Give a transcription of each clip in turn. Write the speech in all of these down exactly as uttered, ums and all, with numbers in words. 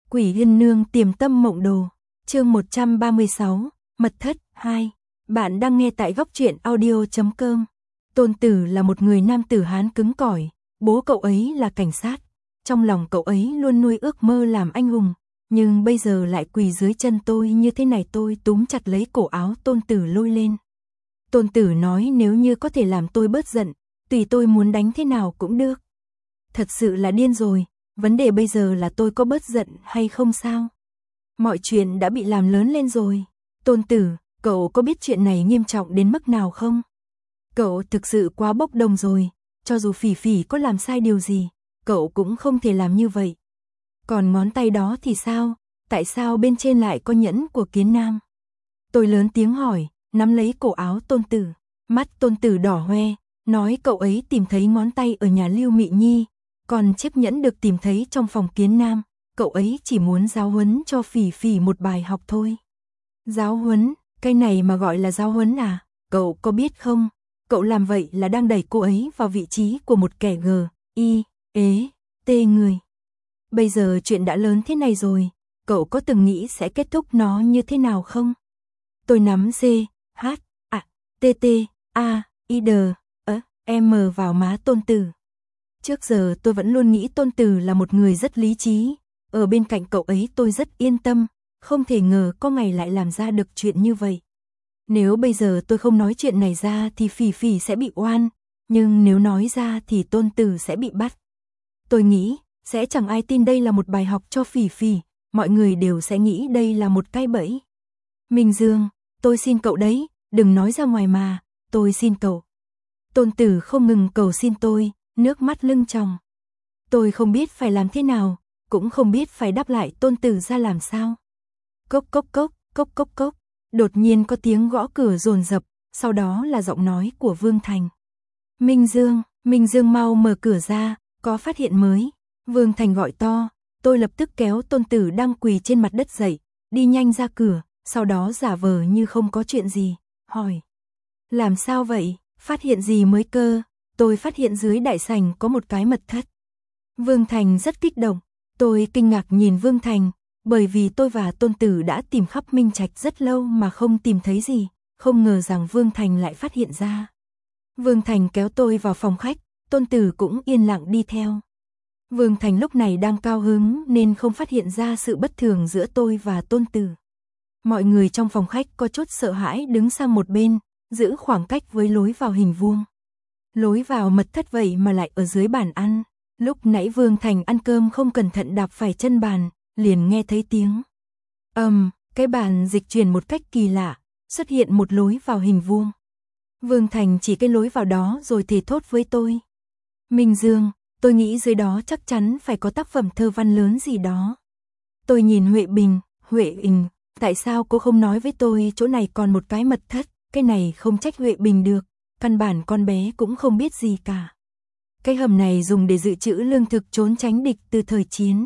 Quỷ Yên Nương Tiềm Tâm Mộng Đồ, chương một trăm ba mươi sáu, Mật Thất hai. Bạn đang nghe tại góc truyện audio chấm com. Tôn Tử là một người nam tử Hán cứng cỏi, bố cậu ấy là cảnh sát. Trong lòng cậu ấy luôn nuôi ước mơ làm anh hùng, nhưng bây giờ lại quỳ dưới chân tôi như thế này. Tôi túm chặt lấy cổ áo Tôn Tử lôi lên. Tôn Tử nói nếu như có thể làm tôi bớt giận, tùy tôi muốn đánh thế nào cũng được. Thật sự là điên rồi, vấn đề bây giờ là tôi có bớt giận hay không sao? Mọi chuyện đã bị làm lớn lên rồi. Tôn Tử, cậu có biết chuyện này nghiêm trọng đến mức nào không? Cậu thực sự quá bốc đồng rồi, cho dù Phỉ Phỉ có làm sai điều gì, cậu cũng không thể làm như vậy. Còn ngón tay đó thì sao? Tại sao bên trên lại có nhẫn của Kiến Nam? Tôi lớn tiếng hỏi, nắm lấy cổ áo Tôn Tử. Mắt Tôn Tử đỏ hoe, nói cậu ấy tìm thấy ngón tay ở nhà Lưu Mị Nhi, còn chiếc nhẫn được tìm thấy trong phòng Kiến Nam. Cậu ấy chỉ muốn giáo huấn cho Phỉ Phỉ một bài học thôi. Giáo huấn? Cái này mà gọi là giáo huấn à? Cậu có biết không? Cậu làm vậy là đang đẩy cô ấy vào vị trí của một kẻ gờ, y, ế, tê người. Bây giờ chuyện đã lớn thế này rồi, cậu có từng nghĩ sẽ kết thúc nó như thế nào không? Tôi nắm C, H, A, T, T, A, I, D, ớ, M vào má Tôn Tử. Trước giờ tôi vẫn luôn nghĩ Tôn Tử là một người rất lý trí, ở bên cạnh cậu ấy tôi rất yên tâm, không thể ngờ có ngày lại làm ra được chuyện như vậy. Nếu bây giờ tôi không nói chuyện này ra thì Phỉ Phỉ sẽ bị oan, nhưng nếu nói ra thì Tôn Tử sẽ bị bắt. Tôi nghĩ, sẽ chẳng ai tin đây là một bài học cho Phỉ Phỉ, mọi người đều sẽ nghĩ đây là một cái bẫy. Minh Dương, tôi xin cậu đấy, đừng nói ra ngoài mà, tôi xin cậu. Tôn Tử không ngừng cầu xin tôi, nước mắt lưng tròng. Tôi không biết phải làm thế nào, cũng không biết phải đáp lại Tôn Tử ra làm sao. Cốc cốc cốc, cốc cốc cốc, đột nhiên có tiếng gõ cửa dồn dập, sau đó là giọng nói của Vương Thành. Minh Dương, Minh Dương mau mở cửa ra, có phát hiện mới. Vương Thành gọi to, tôi lập tức kéo Tôn Tử đang quỳ trên mặt đất dậy, đi nhanh ra cửa, sau đó giả vờ như không có chuyện gì, hỏi. Làm sao vậy, phát hiện gì mới cơ? Tôi phát hiện dưới đại sảnh có một cái mật thất. Vương Thành rất kích động, tôi kinh ngạc nhìn Vương Thành, bởi vì tôi và Tôn Tử đã tìm khắp Minh Trạch rất lâu mà không tìm thấy gì, không ngờ rằng Vương Thành lại phát hiện ra. Vương Thành kéo tôi vào phòng khách, Tôn Tử cũng yên lặng đi theo. Vương Thành lúc này đang cao hứng nên không phát hiện ra sự bất thường giữa tôi và Tôn Tử. Mọi người trong phòng khách có chút sợ hãi đứng sang một bên, giữ khoảng cách với lối vào hình vuông. Lối vào mật thất vậy mà lại ở dưới bàn ăn. Lúc nãy Vương Thành ăn cơm không cẩn thận đạp phải chân bàn, liền nghe thấy tiếng ầm, um, cái bàn dịch chuyển một cách kỳ lạ, xuất hiện một lối vào hình vuông. Vương Thành chỉ cái lối vào đó rồi thì thốt với tôi. Minh Dương, tôi nghĩ dưới đó chắc chắn phải có tác phẩm thơ văn lớn gì đó. Tôi nhìn Huệ Bình, Huệ Bình, tại sao cô không nói với tôi chỗ này còn một cái mật thất, cái này không trách Huệ Bình được, căn bản con bé cũng không biết gì cả. Cái hầm này dùng để dự trữ lương thực trốn tránh địch từ thời chiến.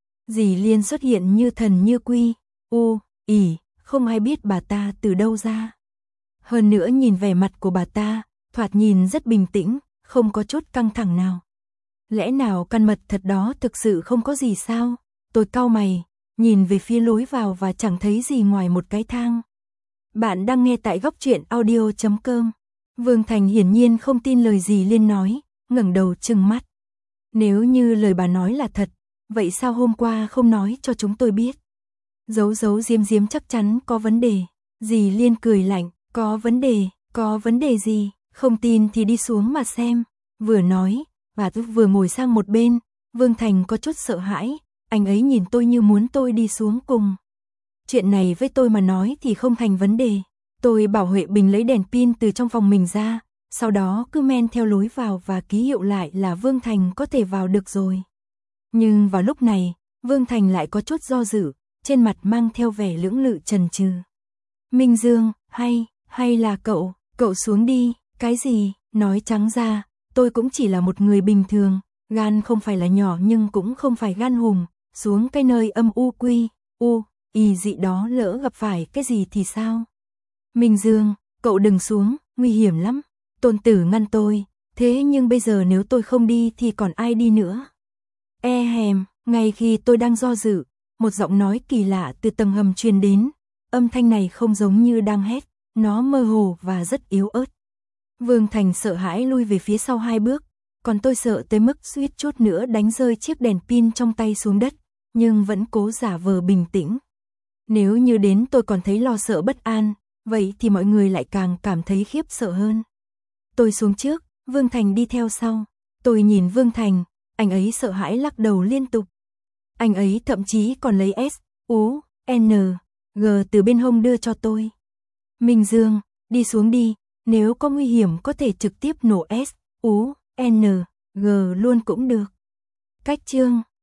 Dì Liên xuất hiện như thần như quy, u, ỉ, không ai biết bà ta từ đâu ra. Hơn nữa nhìn vẻ mặt của bà ta, thoạt nhìn rất bình tĩnh, không có chút căng thẳng nào. Lẽ nào căn mật thật đó thực sự không có gì sao? Tôi cau mày, nhìn về phía lối vào và chẳng thấy gì ngoài một cái thang. Bạn đang nghe tại góc truyện audio chấm com. Vương Thành hiển nhiên không tin lời dì Liên nói, ngẩng đầu trừng mắt. Nếu như lời bà nói là thật, vậy sao hôm qua không nói cho chúng tôi biết? Giấu giấu giếm giếm chắc chắn có vấn đề. Dì Liên cười lạnh, có vấn đề, có vấn đề gì, không tin thì đi xuống mà xem. Vừa nói, và vừa ngồi sang một bên, Vương Thành có chút sợ hãi, anh ấy nhìn tôi như muốn tôi đi xuống cùng. Chuyện này với tôi mà nói thì không thành vấn đề. Tôi bảo Huệ Bình lấy đèn pin từ trong phòng mình ra, sau đó cứ men theo lối vào và ký hiệu lại là Vương Thành có thể vào được rồi. Nhưng vào lúc này, Vương Thành lại có chút do dự, trên mặt mang theo vẻ lưỡng lự chần chừ. Minh Dương, hay, hay là cậu, cậu xuống đi, cái gì, nói trắng ra, tôi cũng chỉ là một người bình thường, gan không phải là nhỏ nhưng cũng không phải gan hùm, xuống cái nơi âm u quy, u, y dị đó lỡ gặp phải cái gì thì sao? Minh Dương, cậu đừng xuống, nguy hiểm lắm. Tôn Tử ngăn tôi, thế nhưng bây giờ nếu tôi không đi thì còn ai đi nữa? E hèm, ngay khi tôi đang do dự, một giọng nói kỳ lạ từ tầng hầm truyền đến. Âm thanh này không giống như đang hét, nó mơ hồ và rất yếu ớt. Vương Thành sợ hãi lui về phía sau hai bước, còn tôi sợ tới mức suýt chút nữa đánh rơi chiếc đèn pin trong tay xuống đất, nhưng vẫn cố giả vờ bình tĩnh. Nếu như đến tôi còn thấy lo sợ bất an, vậy thì mọi người lại càng cảm thấy khiếp sợ hơn. Tôi xuống trước, Vương Thành đi theo sau. Tôi nhìn Vương Thành, anh ấy sợ hãi lắc đầu liên tục. Anh ấy thậm chí còn lấy S, U, N, G từ bên hông đưa cho tôi. Minh Dương, đi xuống đi, nếu có nguy hiểm có thể trực tiếp nổ S, U, N, G luôn cũng được. Cách chương